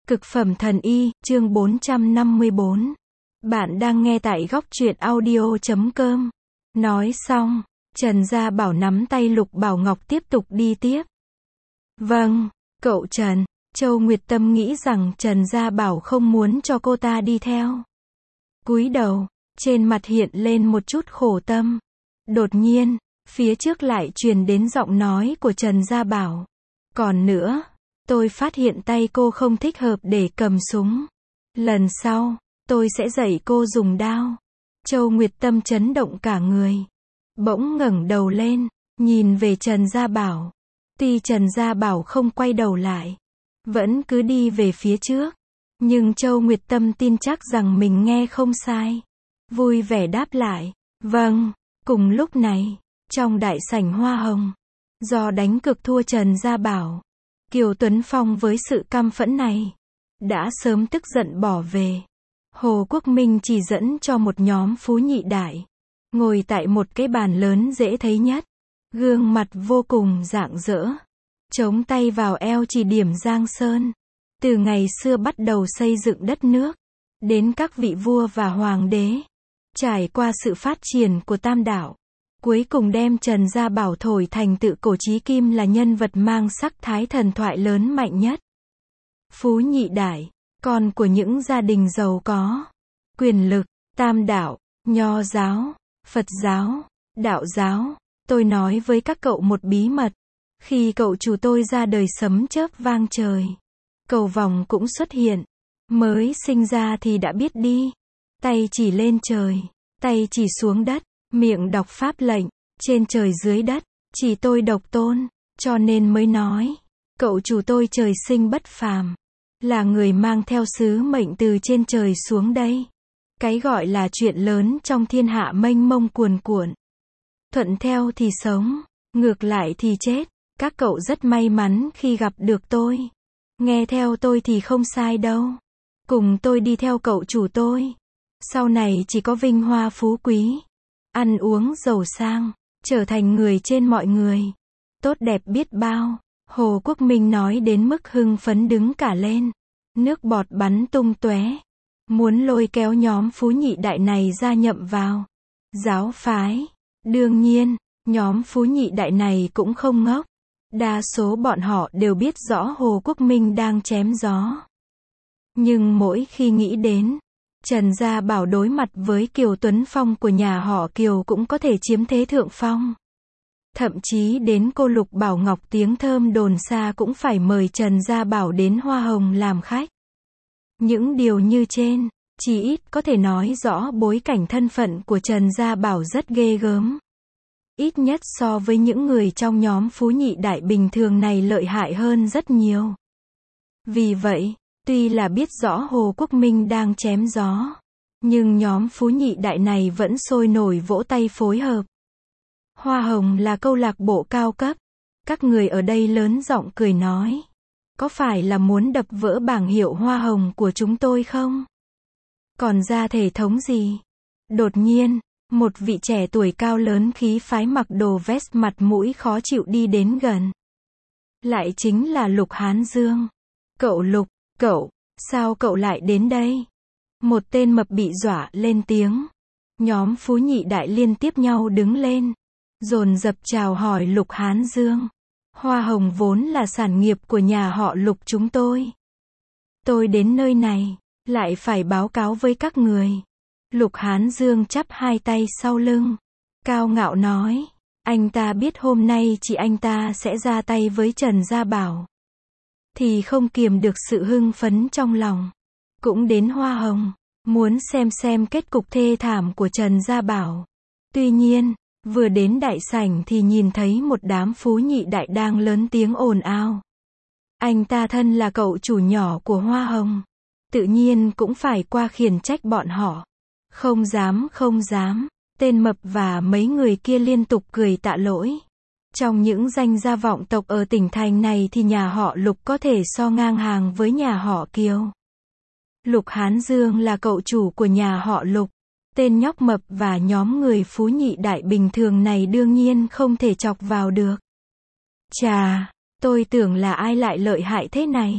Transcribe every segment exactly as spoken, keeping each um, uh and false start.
Cực phẩm thần y, chương bốn trăm năm mươi bốn. Bạn đang nghe tại góc truyện audio chấm com. Nói xong, Trần Gia Bảo nắm tay Lục Bảo Ngọc tiếp tục đi tiếp. Vâng, cậu Trần. Châu Nguyệt Tâm nghĩ rằng Trần Gia Bảo không muốn cho cô ta đi theo. Cúi đầu, trên mặt hiện lên một chút khổ tâm. Đột nhiên, phía trước lại truyền đến giọng nói của Trần Gia Bảo. Còn nữa, tôi phát hiện tay cô không thích hợp để cầm súng. Lần sau, tôi sẽ dạy cô dùng đao. Châu Nguyệt Tâm chấn động cả người. Bỗng ngẩng đầu lên, nhìn về Trần Gia Bảo. Tuy Trần Gia Bảo không quay đầu lại, vẫn cứ đi về phía trước. Nhưng Châu Nguyệt Tâm tin chắc rằng mình nghe không sai. Vui vẻ đáp lại. Vâng. Cùng lúc này, trong đại sảnh Hoa Hồng, do đánh cực thua Trần Gia Bảo, Kiều Tuấn Phong với sự căm phẫn này, đã sớm tức giận bỏ về. Hồ Quốc Minh chỉ dẫn cho một nhóm phú nhị đại, ngồi tại một cái bàn lớn dễ thấy nhất, gương mặt vô cùng rạng rỡ, chống tay vào eo chỉ điểm Giang Sơn. Từ ngày xưa bắt đầu xây dựng đất nước, đến các vị vua và hoàng đế, trải qua sự phát triển của tam đạo, cuối cùng đem Trần Gia Bảo thổi thành tự cổ chí kim là nhân vật mang sắc thái thần thoại lớn mạnh nhất. Phú nhị đại, con của những gia đình giàu có, quyền lực, tam đạo, Nho giáo, Phật giáo, Đạo giáo. Tôi nói với các cậu một bí mật. Khi cậu chủ tôi ra đời sấm chớp vang trời, cầu vòng cũng xuất hiện. Mới sinh ra thì đã biết đi. Tay chỉ lên trời, tay chỉ xuống đất, miệng đọc pháp lệnh, trên trời dưới đất, chỉ tôi độc tôn, cho nên mới nói, cậu chủ tôi trời sinh bất phàm, là người mang theo sứ mệnh từ trên trời xuống đây. Cái gọi là chuyện lớn trong thiên hạ mênh mông cuồn cuộn. Thuận theo thì sống, ngược lại thì chết. Các cậu rất may mắn khi gặp được tôi. Nghe theo tôi thì không sai đâu. Cùng tôi đi theo cậu chủ tôi. Sau này chỉ có vinh hoa phú quý, ăn uống giàu sang, trở thành người trên mọi người. Tốt đẹp biết bao. Hồ Quốc Minh nói đến mức hưng phấn đứng cả lên. Nước bọt bắn tung tóe. Muốn lôi kéo nhóm phú nhị đại này gia nhậm vào giáo phái. Đương nhiên, nhóm phú nhị đại này cũng không ngốc. Đa số bọn họ đều biết rõ Hồ Quốc Minh đang chém gió. Nhưng mỗi khi nghĩ đến Trần Gia Bảo đối mặt với Kiều Tuấn Phong của nhà họ Kiều cũng có thể chiếm thế thượng phong. Thậm chí đến cô Lục Bảo Ngọc tiếng thơm đồn xa cũng phải mời Trần Gia Bảo đến Hoa Hồng làm khách. Những điều như trên, chỉ ít có thể nói rõ bối cảnh thân phận của Trần Gia Bảo rất ghê gớm. Ít nhất so với những người trong nhóm phú nhị đại bình thường này lợi hại hơn rất nhiều. Vì vậy, tuy là biết rõ Hồ Quốc Minh đang chém gió, nhưng nhóm phú nhị đại này vẫn sôi nổi vỗ tay phối hợp. Hoa Hồng là câu lạc bộ cao cấp. Các người ở đây lớn giọng cười nói. Có phải là muốn đập vỡ bảng hiệu Hoa Hồng của chúng tôi không? Còn ra thể thống gì? Đột nhiên, một vị trẻ tuổi cao lớn khí phái mặc đồ vest mặt mũi khó chịu đi đến gần. Lại chính là Lục Hán Dương. Cậu Lục, cậu, sao cậu lại đến đây? Một tên mập bị dọa lên tiếng. Nhóm phú nhị đại liên tiếp nhau đứng lên, dồn dập chào hỏi Lục Hán Dương. Hoa Hồng vốn là sản nghiệp của nhà họ Lục chúng tôi. Tôi đến nơi này, lại phải báo cáo với các người. Lục Hán Dương chắp hai tay sau lưng, cao ngạo nói, anh ta biết hôm nay chị anh ta sẽ ra tay với Trần Gia Bảo, thì không kiềm được sự hưng phấn trong lòng. Cũng đến Hoa Hồng, muốn xem xem kết cục thê thảm của Trần Gia Bảo. Tuy nhiên, vừa đến đại sảnh thì nhìn thấy một đám phú nhị đại đang lớn tiếng ồn ào. Anh ta thân là cậu chủ nhỏ của Hoa Hồng, tự nhiên cũng phải qua khiển trách bọn họ. Không dám không dám, tên mập và mấy người kia liên tục cười tạ lỗi. Trong những danh gia vọng tộc ở tỉnh thành này thì nhà họ Lục có thể so ngang hàng với nhà họ Kiều. Lục Hán Dương là cậu chủ của nhà họ Lục. Tên nhóc mập và nhóm người phú nhị đại bình thường này đương nhiên không thể chọc vào được. Chà, tôi tưởng là ai lại lợi hại thế này.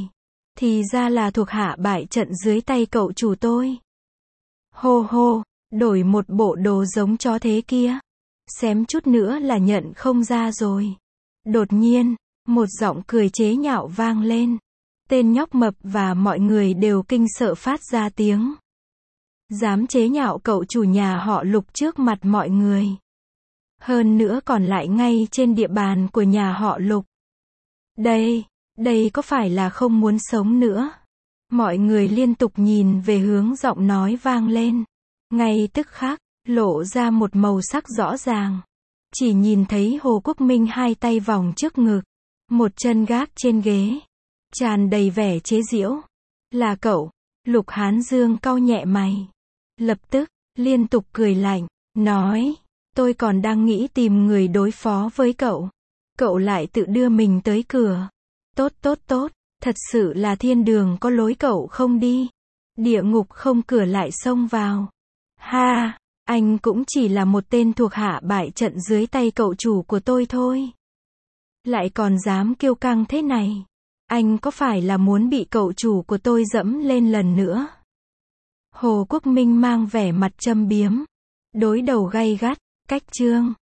Thì ra là thuộc hạ bại trận dưới tay cậu chủ tôi. Hô hô, đổi một bộ đồ giống chó thế kia. Xém chút nữa là nhận không ra rồi. Đột nhiên, một giọng cười chế nhạo vang lên. Tên nhóc mập và mọi người đều kinh sợ phát ra tiếng. Dám chế nhạo cậu chủ nhà họ Lục trước mặt mọi người. Hơn nữa còn lại ngay trên địa bàn của nhà họ Lục. Đây, đây có phải là không muốn sống nữa? Mọi người liên tục nhìn về hướng giọng nói vang lên. Ngay tức khắc, lộ ra một màu sắc rõ ràng. Chỉ nhìn thấy Hồ Quốc Minh hai tay vòng trước ngực, một chân gác trên ghế, tràn đầy vẻ chế giễu. Là cậu? Lục Hán Dương cau nhẹ mày. Lập tức, liên tục cười lạnh, nói, tôi còn đang nghĩ tìm người đối phó với cậu. Cậu lại tự đưa mình tới cửa. Tốt tốt tốt, thật sự là thiên đường có lối cậu không đi. Địa ngục không cửa lại xông vào. Ha, anh cũng chỉ là một tên thuộc hạ bại trận dưới tay cậu chủ của tôi thôi. Lại còn dám kiêu căng thế này. Anh có phải là muốn bị cậu chủ của tôi dẫm lên lần nữa? Hồ Quốc Minh mang vẻ mặt châm biếm. Đối đầu gay gắt, cách chương.